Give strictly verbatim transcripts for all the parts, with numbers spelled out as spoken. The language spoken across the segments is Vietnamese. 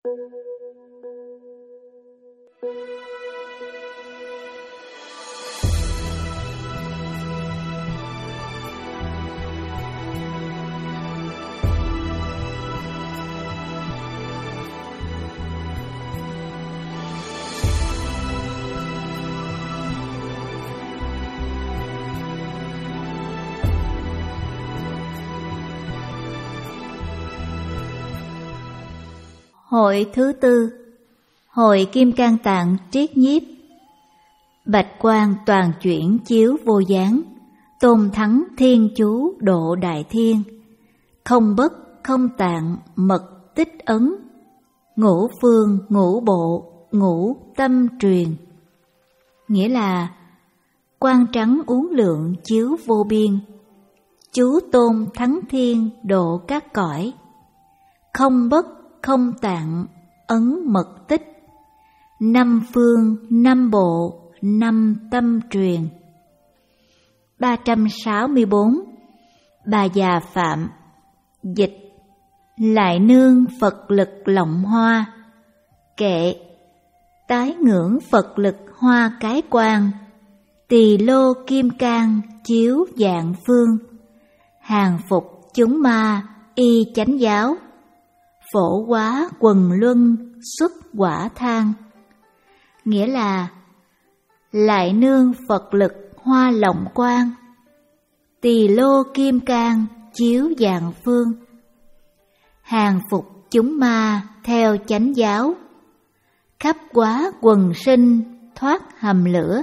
Hội thứ tư, Hội Kim Cang Tạng Triết Nhiếp. Bạch quang toàn chuyển chiếu vô gián, tôn thắng thiên chú độ đại thiên. Không bất không tạng mật tích ấn, ngũ phương ngũ bộ ngũ tâm truyền. Nghĩa là quang trắng uốn lượn chiếu vô biên, chú tôn thắng thiên độ các cõi. Không bất không tạng ấn mật tích, năm phương năm bộ năm tâm truyền. Ba trăm sáu mươi bốn. Bà già Phạm. Dịch: Lại nương Phật lực lộng hoa. Kệ: Tái ngưỡng Phật lực hoa cái quang, tỳ lô kim cang chiếu vạn phương. Hàng phục chúng ma y chánh giáo, phổ hóa quần luân xuất quả thang. Nghĩa là lại nương Phật lực hoa lộng quang, tỳ lô kim cang chiếu vạn phương. Hàng phục chúng ma theo chánh giáo, khắp hóa quần sinh thoát hầm lửa.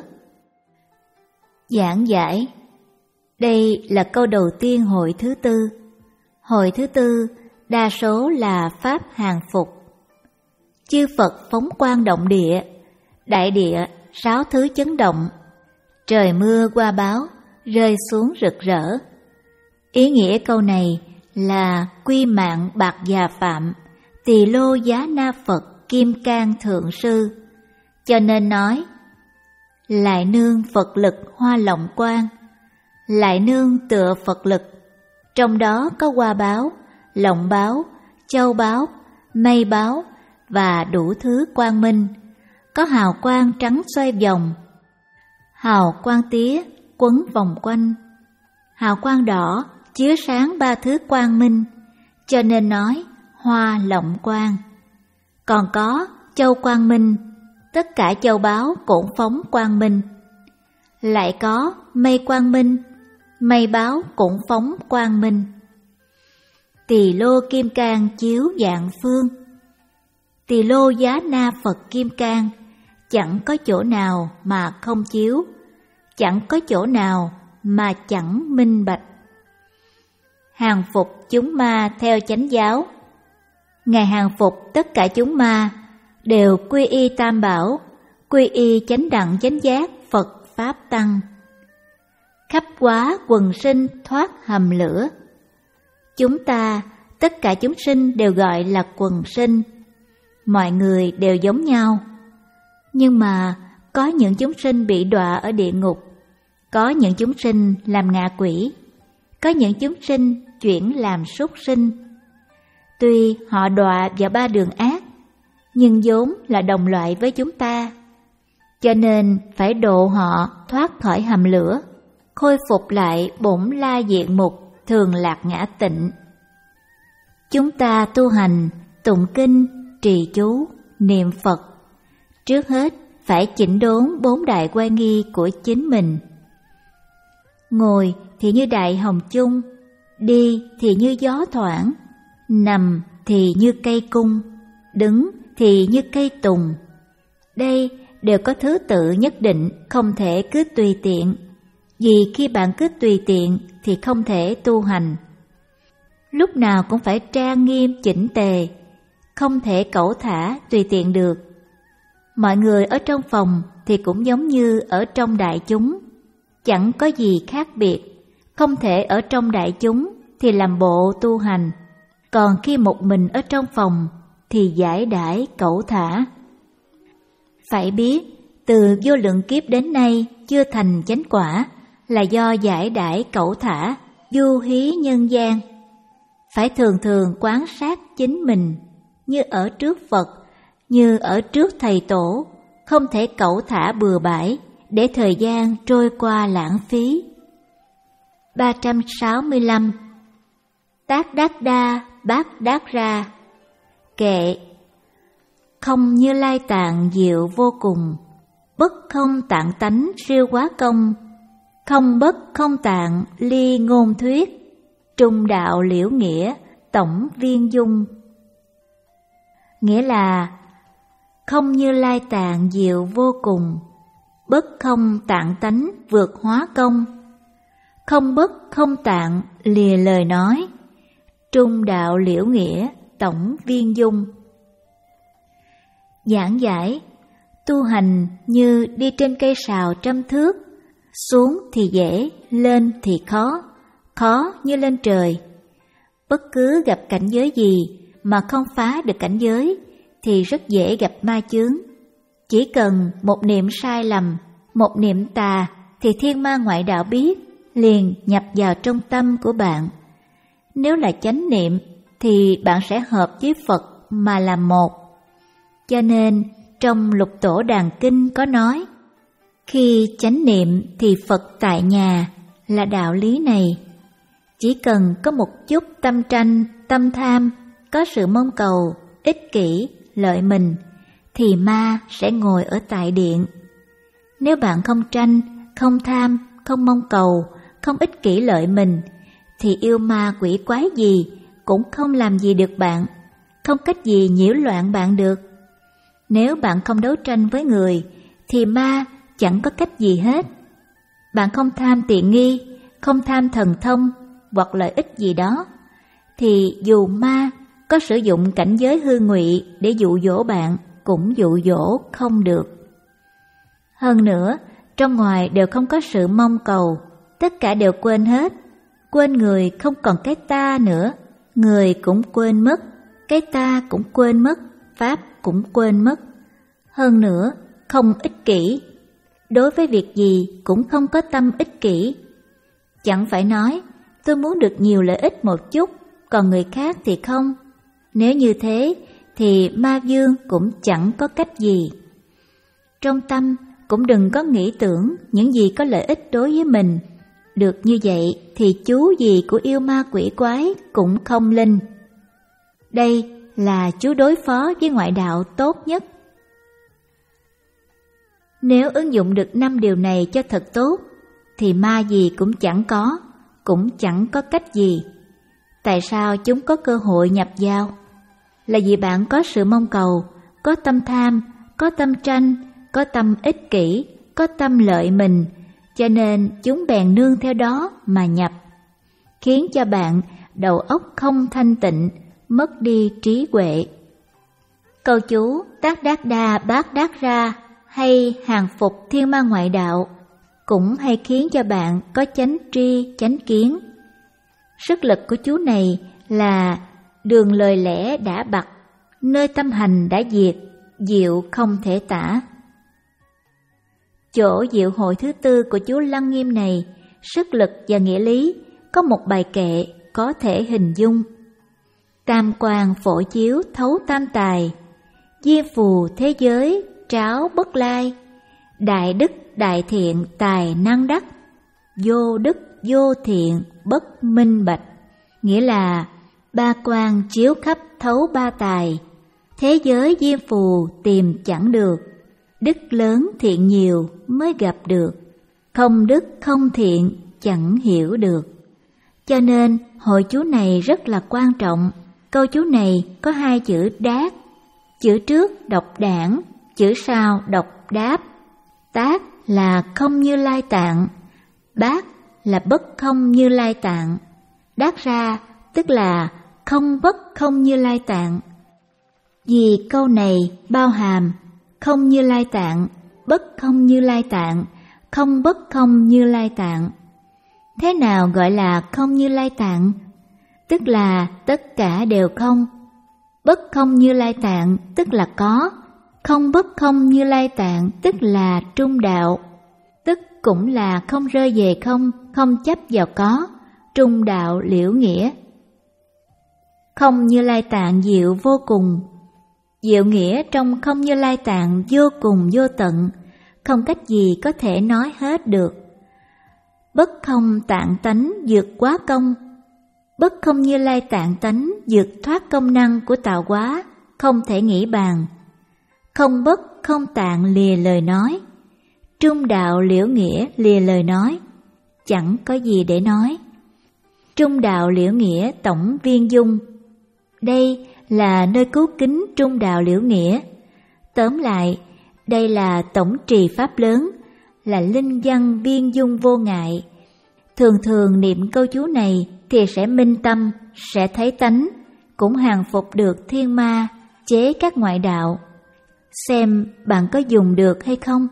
Giảng giải: đây là câu đầu tiên hội thứ tư. Hội thứ tư đa số là pháp hàng phục. Chư Phật phóng quang động địa, đại địa sáu thứ chấn động, trời mưa qua báo, rơi xuống rực rỡ. Ý nghĩa câu này là quy mạng bạc già Phạm, tỳ lô giá na Phật kim cang thượng sư, cho nên nói lại nương Phật lực hoa lộng quang, lại nương tựa Phật lực, trong đó có hoa báo, lộng báo, châu báo, mây báo và đủ thứ quang minh, có hào quang trắng xoay vòng, hào quang tía quấn vòng quanh, hào quang đỏ chiếu sáng ba thứ quang minh, cho nên nói hoa lộng quang. Còn có châu quang minh, tất cả châu báu cũng phóng quang minh. Lại có mây quang minh, mây báo cũng phóng quang minh. Tỳ lô kim cang chiếu vạn phương. Tỳ lô giá na Phật kim cang, chẳng có chỗ nào mà không chiếu, chẳng có chỗ nào mà chẳng minh bạch. Hàng phục chúng ma theo chánh giáo. Ngài hàng phục tất cả chúng ma đều quy y tam bảo, quy y chánh đẳng chánh giác Phật Pháp Tăng. Khắp hóa quần sinh thoát hầm lửa. Chúng ta, tất cả chúng sinh đều gọi là quần sinh. Mọi người đều giống nhau. Nhưng mà có những chúng sinh bị đọa ở địa ngục, có những chúng sinh làm ngạ quỷ, có những chúng sinh chuyển làm súc sinh. Tuy họ đọa vào ba đường ác, nhưng vốn là đồng loại với chúng ta, cho nên phải độ họ thoát khỏi hầm lửa, khôi phục lại bổn la diện mục thường lạc ngã tịnh. Chúng ta tu hành, tụng kinh, trì chú, niệm Phật, trước hết phải chỉnh đốn bốn đại oai nghi của chính mình. Ngồi thì như đại hồng chung, đi thì như gió thoảng, nằm thì như cây cung, đứng thì như cây tùng. Đây đều có thứ tự nhất định, không thể cứ tùy tiện, vì khi bạn cứ tùy tiện thì không thể tu hành. Lúc nào cũng phải trang nghiêm chỉnh tề, không thể cẩu thả tùy tiện được. Mọi người ở trong phòng thì cũng giống như ở trong đại chúng, chẳng có gì khác biệt. Không thể ở trong đại chúng thì làm bộ tu hành, còn khi một mình ở trong phòng thì giải đãi cẩu thả. Phải biết, từ vô lượng kiếp đến nay chưa thành chánh quả là do giải đãi cẩu thả, du hí nhân gian. Phải thường thường quán sát chính mình, như ở trước Phật, như ở trước Thầy Tổ, không thể cẩu thả bừa bãi để thời gian trôi qua lãng phí. ba trăm sáu mươi lăm. Tác Đát Đa Bát Đát Ra. Kệ. Không Như Lai Tạng diệu vô cùng, bất không tạng tánh siêu quá công, không bất không tạng ly ngôn thuyết, trung đạo liễu nghĩa tổng viên dung. Nghĩa là không Như Lai Tạng diệu vô cùng, bất không tạng tánh vượt hóa công, không bất không tạng lìa lời nói, trung đạo liễu nghĩa tổng viên dung. Giảng giải: tu hành như đi trên cây sào trăm thước, xuống thì dễ, lên thì khó, khó như lên trời. Bất cứ gặp cảnh giới gì mà không phá được cảnh giới thì rất dễ gặp ma chướng. Chỉ cần một niệm sai lầm, một niệm tà thì thiên ma ngoại đạo biết, liền nhập vào trong tâm của bạn. Nếu là chánh niệm thì bạn sẽ hợp với Phật mà làm một. Cho nên trong Lục Tổ Đàn Kinh có nói, khi chánh niệm thì Phật tại nhà, là đạo lý này. Chỉ cần có một chút tâm tranh, tâm tham, có sự mong cầu, ích kỷ, lợi mình, thì ma sẽ ngồi ở tại điện. Nếu bạn không tranh, không tham, không mong cầu, không ích kỷ lợi mình, thì yêu ma quỷ quái gì cũng không làm gì được bạn, không cách gì nhiễu loạn bạn được. Nếu bạn không đấu tranh với người, thì ma chẳng có cách gì hết. Bạn không tham tiện nghi, không tham thần thông hoặc lợi ích gì đó, thì dù ma có sử dụng cảnh giới hư ngụy để dụ dỗ bạn, cũng dụ dỗ không được. Hơn nữa, trong ngoài đều không có sự mong cầu, tất cả đều quên hết. Quên người không còn cái ta nữa, người cũng quên mất, cái ta cũng quên mất, pháp cũng quên mất. Hơn nữa, không ích kỷ, đối với việc gì cũng không có tâm ích kỷ. Chẳng phải nói, tôi muốn được nhiều lợi ích một chút, còn người khác thì không. Nếu như thế, thì ma vương cũng chẳng có cách gì. Trong tâm cũng đừng có nghĩ tưởng những gì có lợi ích đối với mình. Được như vậy thì chú gì của yêu ma quỷ quái cũng không linh. Đây là chú đối phó với ngoại đạo tốt nhất. Nếu ứng dụng được năm điều này cho thật tốt, thì ma gì cũng chẳng có, cũng chẳng có cách gì. Tại sao chúng có cơ hội nhập vào? Là vì bạn có sự mong cầu, có tâm tham, có tâm tranh, có tâm ích kỷ, có tâm lợi mình, cho nên chúng bèn nương theo đó mà nhập, khiến cho bạn đầu óc không thanh tịnh, mất đi trí huệ. Câu chú Tác Đát Đa Bát Đát Ra hay hàng phục thiên ma ngoại đạo cũng hay khiến cho bạn có chánh tri, chánh kiến. Sức lực của chú này là đường lời lẽ đã bặt, nơi tâm hành đã diệt, diệu không thể tả. Chỗ diệu hội thứ tư của chú Lăng Nghiêm này, sức lực và nghĩa lý có một bài kệ có thể hình dung. Tam quang phổ chiếu thấu tam tài, diêm phù thế giới tráo bất lai, đại đức đại thiện tài năng đắc, vô đức vô thiện bất minh bạch. Nghĩa là ba quang chiếu khắp thấu ba tài, thế giới diêm phù tìm chẳng được, đức lớn thiện nhiều mới gặp được, không đức không thiện chẳng hiểu được. Cho nên hội chú này rất là quan trọng. Câu chú này có hai chữ đát, chữ trước đọc đảng, chữ sau đọc đáp. Tác là không Như Lai Tạng, bát là bất không Như Lai Tạng, đát ra tức là không bất không Như Lai Tạng. Vì câu này bao hàm không Như Lai Tạng, bất không Như Lai Tạng, không bất không Như Lai Tạng. Thế nào gọi là không Như Lai Tạng? Tức là tất cả đều không. Bất không Như Lai Tạng tức là có, không bất không Như Lai Tạng tức là trung đạo, tức cũng là không rơi về không, không chấp vào có, trung đạo liễu nghĩa. Không Như Lai Tạng diệu vô cùng, Diệu nghĩa trong không Như Lai Tạng vô cùng vô tận, không cách gì có thể nói hết được. Bất không tạng tánh vượt quá công, bất không Như Lai Tạng tánh vượt thoát công năng của tạo hóa, không thể nghĩ bàn. Không bất không tạng lìa lời nói, trung đạo liễu nghĩa lìa lời nói, chẳng có gì để nói. Trung đạo liễu nghĩa tổng viên dung, đây là nơi cứu kính trung đạo liễu nghĩa. Tóm lại, đây là tổng trì pháp lớn, là linh văn viên dung vô ngại. Thường thường niệm câu chú này thì sẽ minh tâm, sẽ thấy tánh, cũng hàng phục được thiên ma, chế các ngoại đạo. Xem bạn có dùng được hay không?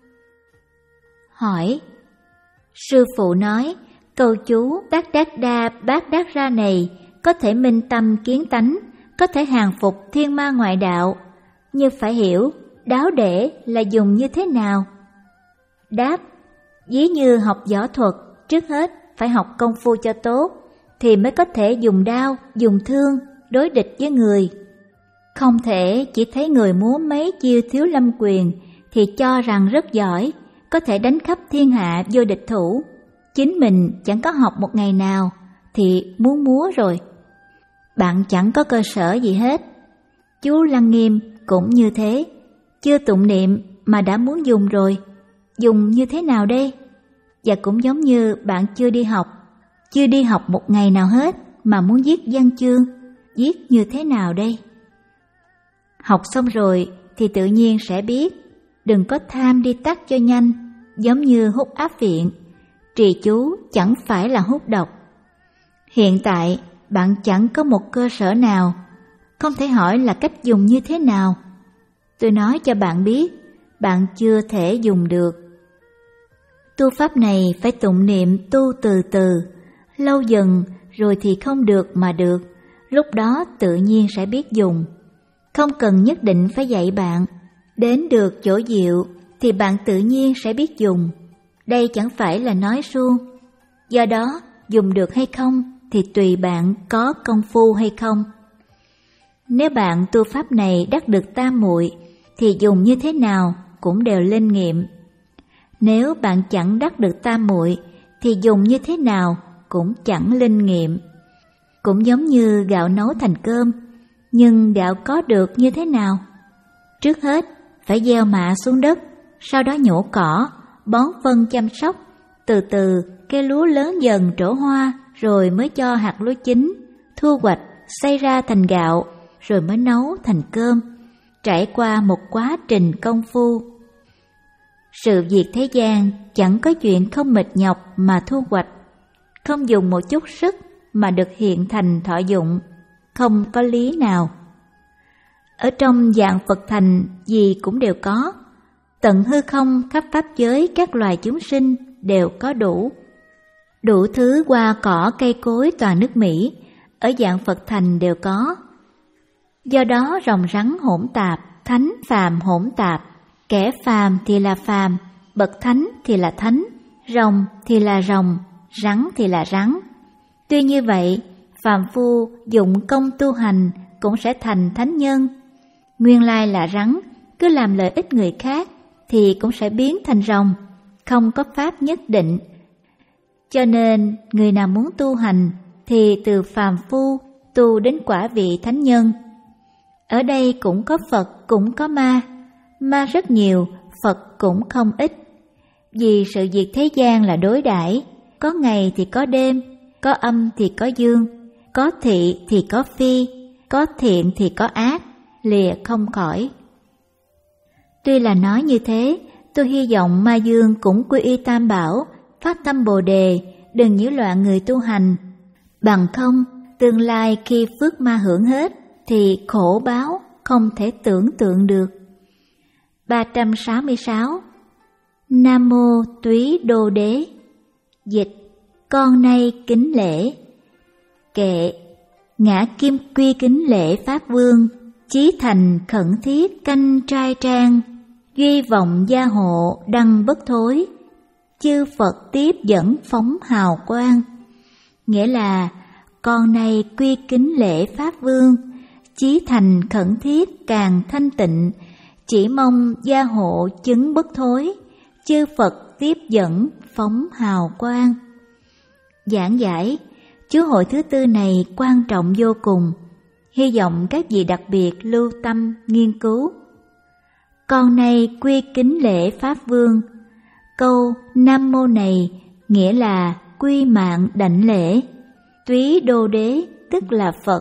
Hỏi. Sư phụ nói, câu chú Bát Đát Đa Bát Đát Ra này có thể minh tâm kiến tánh, có thể hàng phục thiên ma ngoại đạo, nhưng phải hiểu đáo để là dùng như thế nào. Đáp, ví như học võ thuật, trước hết phải học công phu cho tốt, thì mới có thể dùng đao, dùng thương, đối địch với người. Không thể chỉ thấy người múa mấy chiêu thiếu lâm quyền thì cho rằng rất giỏi, có thể đánh khắp thiên hạ vô địch thủ. Chính mình chẳng có học một ngày nào thì muốn múa rồi. Bạn chẳng có cơ sở gì hết. Chú Lăng Nghiêm cũng như thế, chưa tụng niệm mà đã muốn dùng rồi. Dùng như thế nào đây? Và cũng giống như bạn chưa đi học, chưa đi học một ngày nào hết mà muốn viết văn chương, viết như thế nào đây? Học xong rồi thì tự nhiên sẽ biết, đừng có tham đi tắt cho nhanh, giống như hút áp viện. Trì chú chẳng phải là hút độc. Hiện tại bạn chẳng có một cơ sở nào, không thể hỏi là cách dùng như thế nào. Tôi nói cho bạn biết, bạn chưa thể dùng được. Tu pháp này phải tụng niệm tu từ từ, lâu dần rồi thì không được mà được, lúc đó tự nhiên sẽ biết dùng. Không cần nhất định phải dạy bạn, đến được chỗ diệu thì bạn tự nhiên sẽ biết dùng. Đây chẳng phải là nói suông. Do đó, dùng được hay không thì tùy bạn có công phu hay không. Nếu bạn tu pháp này đắc được tam muội thì dùng như thế nào cũng đều linh nghiệm. Nếu bạn chẳng đắc được tam muội thì dùng như thế nào cũng chẳng linh nghiệm. Cũng giống như gạo nấu thành cơm, nhưng gạo có được như thế nào? Trước hết phải gieo mạ xuống đất, sau đó nhổ cỏ, bón phân chăm sóc, từ từ cây lúa lớn dần trổ hoa, rồi mới cho hạt lúa chín, thu hoạch, xay ra thành gạo, rồi mới nấu thành cơm, trải qua một quá trình công phu. Sự việc thế gian chẳng có chuyện không mệt nhọc mà thu hoạch, không dùng một chút sức mà được hiện thành thọ dụng, không có lý nào. Ở trong dạng Phật thành gì cũng đều có, tận hư không khắp pháp giới các loài chúng sinh đều có đủ. Đủ thứ hoa cỏ cây cối toàn nước Mỹ, ở dạng Phật thành đều có. Do đó rồng rắn hỗn tạp, thánh phàm hỗn tạp, kẻ phàm thì là phàm, bậc thánh thì là thánh, rồng thì là rồng, rắn thì là rắn. Tuy như vậy, phàm phu dụng công tu hành cũng sẽ thành thánh nhân. Nguyên lai là rắn, cứ làm lợi ích người khác thì cũng sẽ biến thành rồng, không có pháp nhất định. Cho nên người nào muốn tu hành thì từ phàm phu tu đến quả vị thánh nhân. Ở đây cũng có Phật cũng có ma, ma rất nhiều, Phật cũng không ít. Vì sự việc thế gian là đối đãi, có ngày thì có đêm, có âm thì có dương, có thị thì có phi, có thiện thì có ác, lìa không khỏi. Tuy là nói như thế, tôi hy vọng ma dương cũng quy y Tam Bảo, phát tâm Bồ Đề, đừng nhiễu loạn người tu hành. Bằng không, tương lai khi phước ma hưởng hết, thì khổ báo không thể tưởng tượng được. ba trăm sáu mươi sáu. Nam Mô Túy Đô Đế. Dịch: con nay kính lễ. Kệ: ngã kim quy kính lễ Pháp Vương, chí thành khẩn thiết canh trai trang, duy vọng gia hộ đăng bất thối, chư Phật tiếp dẫn phóng hào quang. Nghĩa là con nay quy kính lễ Pháp Vương, chí thành khẩn thiết càng thanh tịnh, chỉ mong gia hộ chứng bất thối, chư Phật tiếp dẫn phóng hào quang. Giảng giải, chú hội thứ tư này quan trọng vô cùng, hy vọng các vị đặc biệt lưu tâm nghiên cứu. Con nay quy kính lễ Pháp Vương. Câu Nam Mô này nghĩa là quy mạng đảnh lễ. Túy Đô Đế tức là Phật.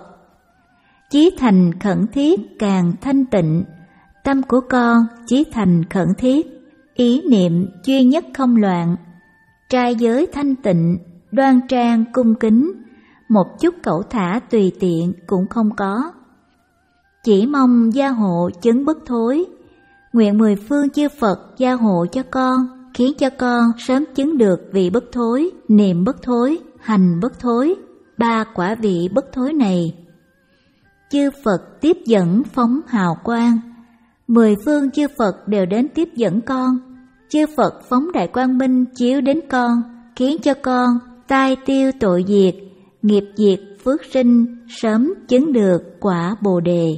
Chí thành khẩn thiết càng thanh tịnh, tâm của con chí thành khẩn thiết, ý niệm duy nhất không loạn, trai giới thanh tịnh, đoan trang cung kính, một chút cẩu thả tùy tiện cũng không có. Chỉ mong gia hộ chứng bất thối, nguyện mười phương chư Phật gia hộ cho con, khiến cho con sớm chứng được vị bất thối, niệm bất thối, hành bất thối, ba quả vị bất thối này. Chư Phật tiếp dẫn phóng hào quang, mười phương chư Phật đều đến tiếp dẫn con. Chư Phật phóng đại quang minh chiếu đến con, khiến cho con tai tiêu tội diệt, nghiệp diệt phước sinh, sớm chứng được quả Bồ Đề.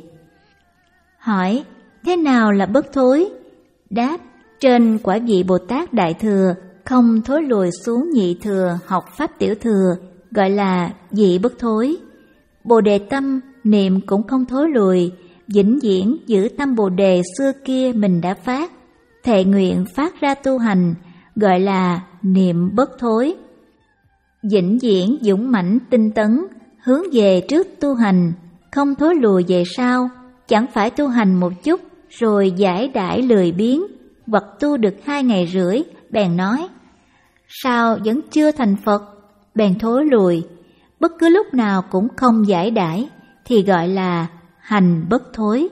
Hỏi, thế nào là bất thối? Đáp, trên quả vị Bồ Tát Đại Thừa không thối lùi xuống nhị thừa học pháp tiểu thừa, gọi là vị bất thối. Bồ Đề tâm niệm cũng không thối lùi, vĩnh viễn giữ tâm Bồ Đề xưa kia mình đã phát, thệ nguyện phát ra tu hành, gọi là niệm bất thối. Vĩnh viễn dũng mãnh tinh tấn, hướng về trước tu hành, không thối lùi về sau, chẳng phải tu hành một chút rồi giải đãi lười biếng, hoặc tu được hai ngày rưỡi, bèn nói, sao vẫn chưa thành Phật, bèn thối lùi, bất cứ lúc nào cũng không giải đãi, thì gọi là hành bất thối.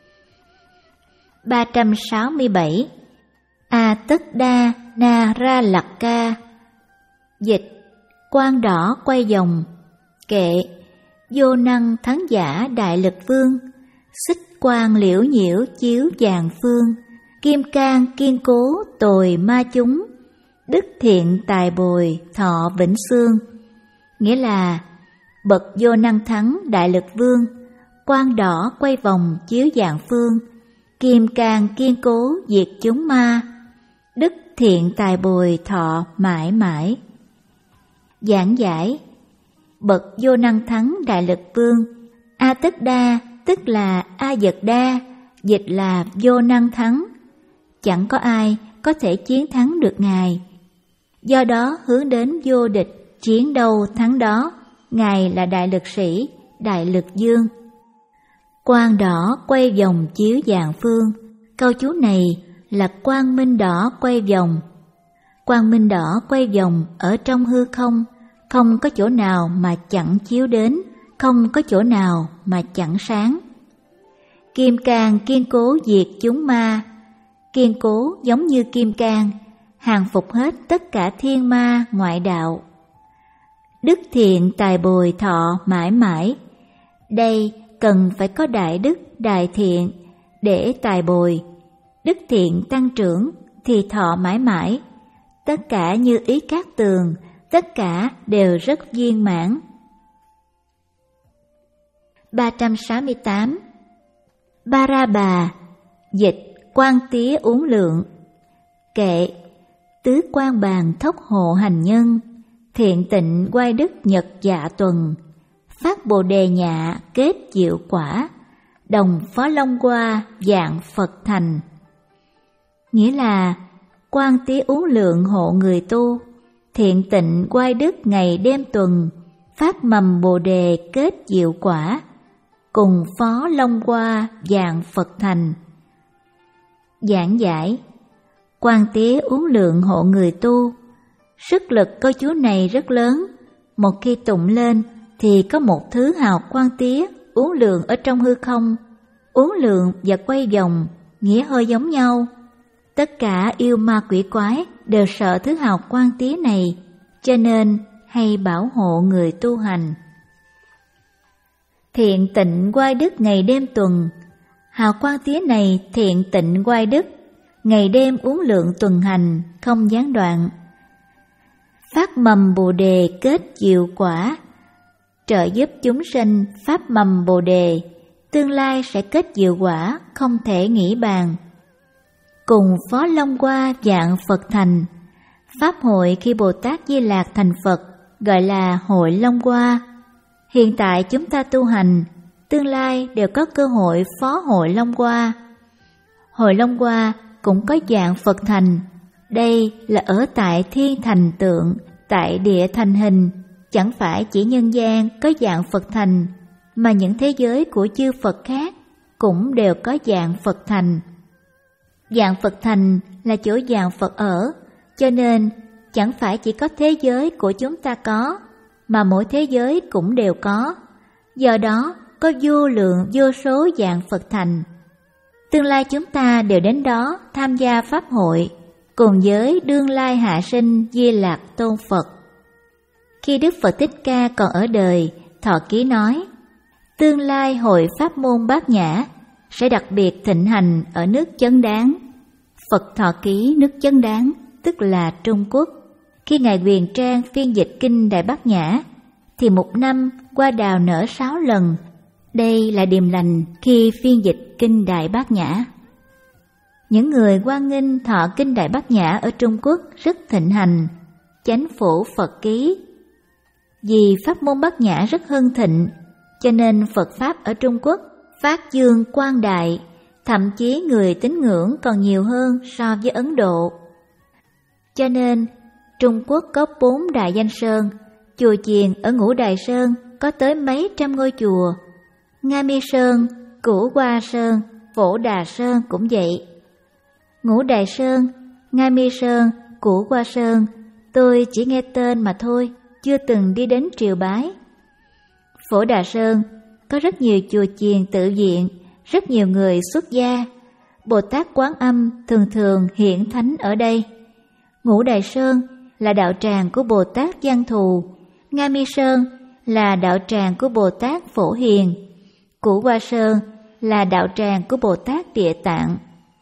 ba trăm sáu mươi bảy. A Tất Đa Na Ra Lạc Ca. Dịch, quan đỏ quay vòng. Kệ, vô năng thắng giả đại lực vương, xích quang liễu nhiễu chiếu vàng phương, kim cang kiên cố tồi ma chúng, đức thiện tài bồi thọ vĩnh xương. Nghĩa là bậc vô năng thắng đại lực vương, quang đỏ quay vòng chiếu vàng phương, kim cang kiên cố diệt chúng ma, đức thiện tài bồi thọ mãi mãi. Giảng giải, bậc vô năng thắng đại lực vương, A Tất Đa tức là A Dật Đa, dịch là vô năng thắng. Chẳng có ai có thể chiến thắng được Ngài. Do đó hướng đến vô địch, chiến đâu thắng đó. Ngài là đại lực sĩ, đại lực dương. Quang đỏ quay vòng chiếu vàng phương. Câu chú này là quang minh đỏ quay vòng. Quang minh đỏ quay vòng ở trong hư không, không có chỗ nào mà chẳng chiếu đến, không có chỗ nào mà chẳng sáng. Kim cang kiên cố diệt chúng ma. Kiên cố giống như kim cang, hàng phục hết tất cả thiên ma ngoại đạo. Đức thiện tài bồi thọ mãi mãi. Đây cần phải có đại đức, đại thiện để tài bồi. Đức thiện tăng trưởng thì thọ mãi mãi. Tất cả như ý Cát Tường, tất cả đều rất viên mãn. ba trăm sáu mươi tám. Ba Ra Bà. Dịch quan tía uốn lượng. Kệ, tứ quan bàn thốc hộ hành nhân, thiện tịnh quay đức nhật dạ tuần, phát bồ đề nhạ kết diệu quả, đồng phó long qua dạng Phật thành. Nghĩa là quan tía uốn lượng hộ người tu, thiện tịnh quay đức ngày đêm tuần, phát mầm bồ đề kết diệu quả, cùng phó long qua dạng Phật thành. Giảng giải, quan tía uốn lượng hộ người tu. Sức lực câu chú này rất lớn, một khi tụng lên thì có một thứ hào quang tía uốn lượn ở trong hư không. Uốn lượn và quay vòng nghĩa hơi giống nhau. Tất cả yêu ma quỷ quái đều sợ thứ hào quang tía này, cho nên hay bảo hộ người tu hành. Thiện tịnh quay đức ngày đêm tuần. Hào quang tía này thiện tịnh quay đức, ngày đêm uốn lượn tuần hành, không gián đoạn. Phát mầm bồ đề kết diệu quả, trợ giúp chúng sinh phát mầm bồ đề, tương lai sẽ kết diệu quả không thể nghĩ bàn. Cùng Phó Long Hoa dạng Phật thành, Pháp hội khi Bồ Tát Di Lạc thành Phật gọi là hội Long Hoa. Hiện tại chúng ta tu hành, tương lai đều có cơ hội phó hội Long Hoa. Hội Long Hoa cũng có dạng Phật thành, đây là ở tại thiên thành tượng, tại địa thành hình, chẳng phải chỉ nhân gian có dạng Phật thành, mà những thế giới của chư Phật khác cũng đều có dạng Phật thành. Dạng Phật thành là chỗ dạng Phật ở, cho nên chẳng phải chỉ có thế giới của chúng ta có, mà mỗi thế giới cũng đều có. Do đó có vô lượng vô số dạng Phật thành. Tương lai chúng ta đều đến đó tham gia Pháp hội, cùng với đương lai hạ sinh Di Lạc Tôn Phật. Khi Đức Phật Thích Ca còn ở đời, Thọ Ký nói, tương lai hội Pháp môn Bát Nhã sẽ đặc biệt thịnh hành ở nước Chấn Đáng. Phật Thọ Ký nước Chấn Đáng tức là Trung Quốc. Khi Ngài Huyền Trang phiên dịch kinh Đại Bát Nhã, thì một năm hoa đào nở sáu lần. Đây là điềm lành khi phiên dịch kinh Đại Bát Nhã. Những người hoan nghênh thọ kinh Đại Bát Nhã ở Trung Quốc rất thịnh hành, chánh phủ Phật Ký. Vì pháp môn Bát Nhã rất hưng thịnh, cho nên Phật Pháp ở Trung Quốc phát dương quang đại, thậm chí người tín ngưỡng còn nhiều hơn so với Ấn Độ. Cho nên, Trung Quốc có bốn đại danh sơn, chùa chiền ở Ngũ Đài Sơn có tới mấy trăm ngôi chùa, Nga Mi Sơn, Cửu Hoa Sơn, Phổ Đà Sơn cũng vậy. Ngũ Đài Sơn, Nga Mi Sơn, Cửu Hoa Sơn, tôi chỉ nghe tên mà thôi, chưa từng đi đến triều bái. Phổ Đà Sơn có rất nhiều chùa chiền tự viện, rất nhiều người xuất gia. Bồ Tát Quán Âm thường thường hiện thánh ở đây. Ngũ Đài Sơn là đạo tràng của Bồ Tát Văn Thù, Nga Mi Sơn là đạo tràng của Bồ Tát Phổ Hiền, Cửu Hoa Sơn là đạo tràng của Bồ Tát Địa Tạng.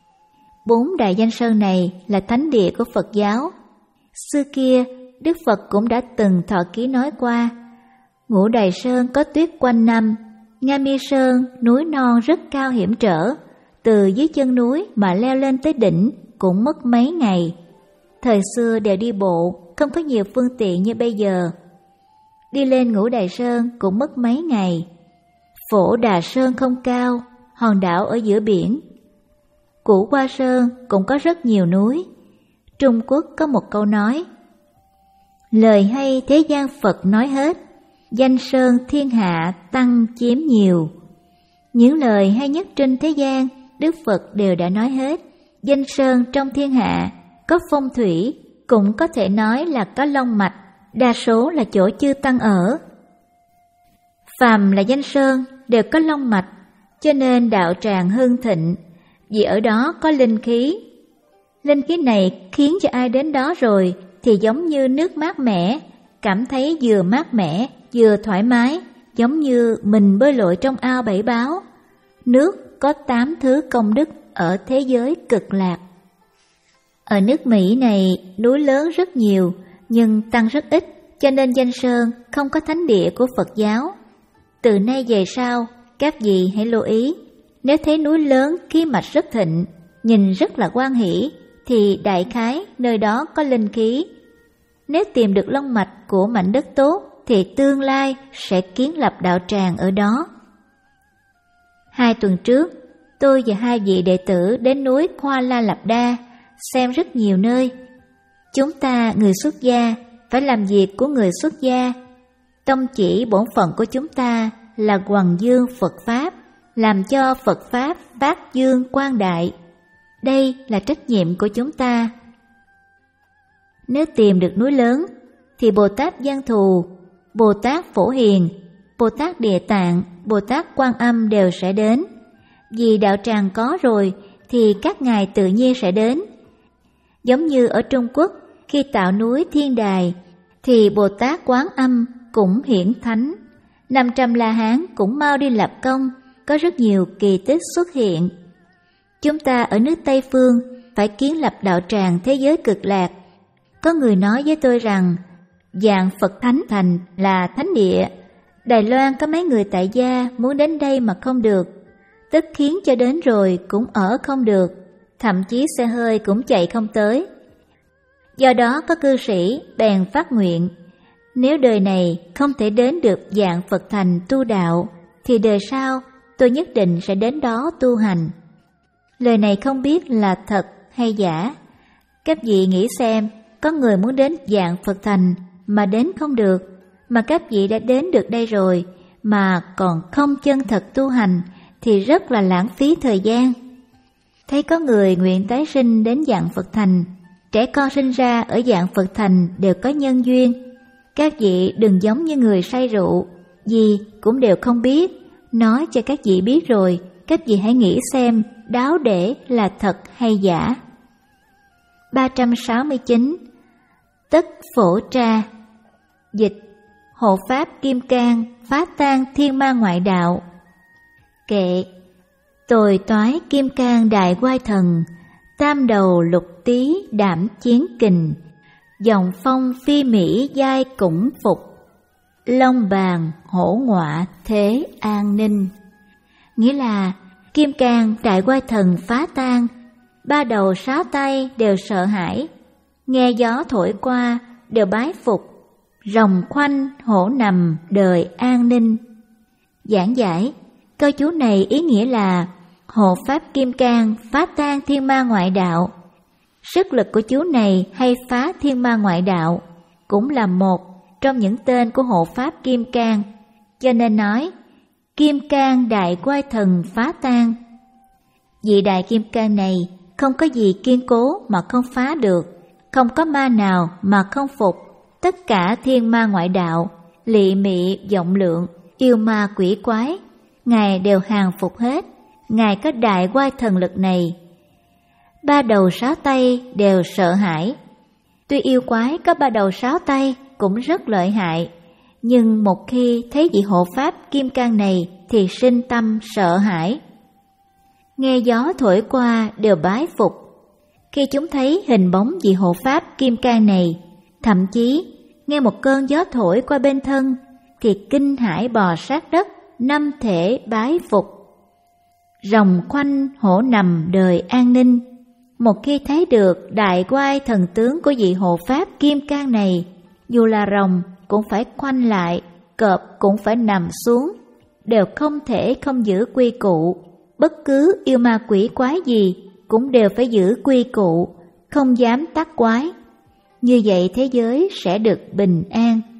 Bốn đại danh sơn này là thánh địa của Phật giáo. Xưa kia, Đức Phật cũng đã từng thọ ký nói qua, Ngũ Đài Sơn có tuyết quanh năm, Nga Mi Sơn núi non rất cao hiểm trở, từ dưới chân núi mà leo lên tới đỉnh cũng mất mấy ngày. Thời xưa đều đi bộ, không có nhiều phương tiện như bây giờ. Đi lên Ngũ Đài Sơn cũng mất mấy ngày. Phổ Đà Sơn không cao, hòn đảo ở giữa biển. Cửu Hoa Sơn cũng có rất nhiều núi. Trung Quốc có một câu nói, lời hay thế gian Phật nói hết, danh sơn thiên hạ tăng chiếm nhiều. Những lời hay nhất trên thế gian, Đức Phật đều đã nói hết. Danh sơn trong thiên hạ có phong thủy, cũng có thể nói là có long mạch, đa số là chỗ chư tăng ở. Phàm là danh sơn đều có long mạch, cho nên đạo tràng hưng thịnh, vì ở đó có linh khí. Linh khí này khiến cho ai đến đó rồi thì giống như nước mát mẻ, cảm thấy vừa mát mẻ, vừa thoải mái, giống như mình bơi lội trong ao bảy báo. Nước có tám thứ công đức ở thế giới cực lạc. Ở nước Mỹ này, núi lớn rất nhiều, nhưng tăng rất ít, cho nên danh sơn không có thánh địa của Phật giáo. Từ nay về sau, các vị hãy lưu ý, nếu thấy núi lớn khí mạch rất thịnh, nhìn rất là hoan hỷ, thì đại khái nơi đó có linh khí. Nếu tìm được long mạch của mảnh đất tốt, thì tương lai sẽ kiến lập đạo tràng ở đó. Hai tuần trước, tôi và hai vị đệ tử đến núi Khoa La Lạp Đa, xem rất nhiều nơi. Chúng ta, người xuất gia, phải làm việc của người xuất gia. Tông chỉ bổn phận của chúng ta là hoằng dương Phật Pháp, làm cho Phật Pháp phát dương quang đại. Đây là trách nhiệm của chúng ta. Nếu tìm được núi lớn, thì Bồ Tát Văn Thù, Bồ Tát Phổ Hiền, Bồ Tát Địa Tạng, Bồ Tát Quan Âm đều sẽ đến. Vì đạo tràng có rồi, thì các ngài tự nhiên sẽ đến. Giống như ở Trung Quốc, khi tạo núi Thiên Đài, thì Bồ Tát Quán Âm cũng hiển thánh. năm trăm La Hán cũng mau đi lập công, có rất nhiều kỳ tích xuất hiện. Chúng ta ở nước Tây Phương phải kiến lập đạo tràng thế giới cực lạc. Có người nói với tôi rằng, dạng Phật Thánh Thành là thánh địa, Đài Loan có mấy người tại gia muốn đến đây mà không được, tức khiến cho đến rồi cũng ở không được, thậm chí xe hơi cũng chạy không tới. Do đó có cư sĩ bèn phát nguyện, nếu đời này không thể đến được dạng Phật thành tu đạo, thì đời sau tôi nhất định sẽ đến đó tu hành. Lời này không biết là thật hay giả. Các vị nghĩ xem, có người muốn đến dạng Phật thành mà đến không được, mà các vị đã đến được đây rồi mà còn không chân thật tu hành thì rất là lãng phí thời gian. Thấy có người nguyện tái sinh đến dạng Phật thành, trẻ con sinh ra ở dạng Phật thành đều có nhân duyên. Các vị đừng giống như người say rượu, gì cũng đều không biết, nói cho các vị biết rồi, các vị hãy nghĩ xem đáo để là thật hay giả. ba trăm sáu mươi chín. Tất phổ tra. Dịch: hộ pháp kim cang phá tan thiên ma ngoại đạo. Kệ: tồi toái kim cang đại oai thần, tam đầu lục tý đảm chiến kình, dòng phong phi mỹ giai củng phục, long bàn hổ ngọa thế an ninh. Nghĩa là kim cang đại oai thần phá tan, ba đầu sáu tay đều sợ hãi, nghe gió thổi qua đều bái phục, rồng khoanh hổ nằm đời an ninh. Giảng giải, câu chú này ý nghĩa là hộ pháp kim cang phá tan thiên ma ngoại đạo. Sức lực của chú này hay phá thiên ma ngoại đạo cũng là một trong những tên của hộ pháp kim cang, cho nên nói kim cang đại oai thần phá tan. Vị đại kim cang này không có gì kiên cố mà không phá được, không có ma nào mà không phục. Tất cả thiên ma ngoại đạo, lị mị vọng lượng, yêu ma quỷ quái, Ngài đều hàng phục hết. Ngài có đại oai thần lực này. Ba đầu sáu tay đều sợ hãi. Tuy yêu quái có ba đầu sáu tay cũng rất lợi hại, nhưng một khi thấy vị hộ pháp kim cang này thì sinh tâm sợ hãi. Nghe gió thổi qua đều bái phục. Khi chúng thấy hình bóng vị hộ pháp kim cang này, thậm chí nghe một cơn gió thổi qua bên thân thì kinh hãi bò sát đất, năm thể bái phục. Rồng khoanh hổ nằm đời an ninh. Một khi thấy được đại oai thần tướng của vị hộ pháp kim cang này, dù là rồng cũng phải khoanh lại, cọp cũng phải nằm xuống, đều không thể không giữ quy củ. Bất cứ yêu ma quỷ quái gì cũng đều phải giữ quy củ, không dám tác quái. Như vậy thế giới sẽ được bình an.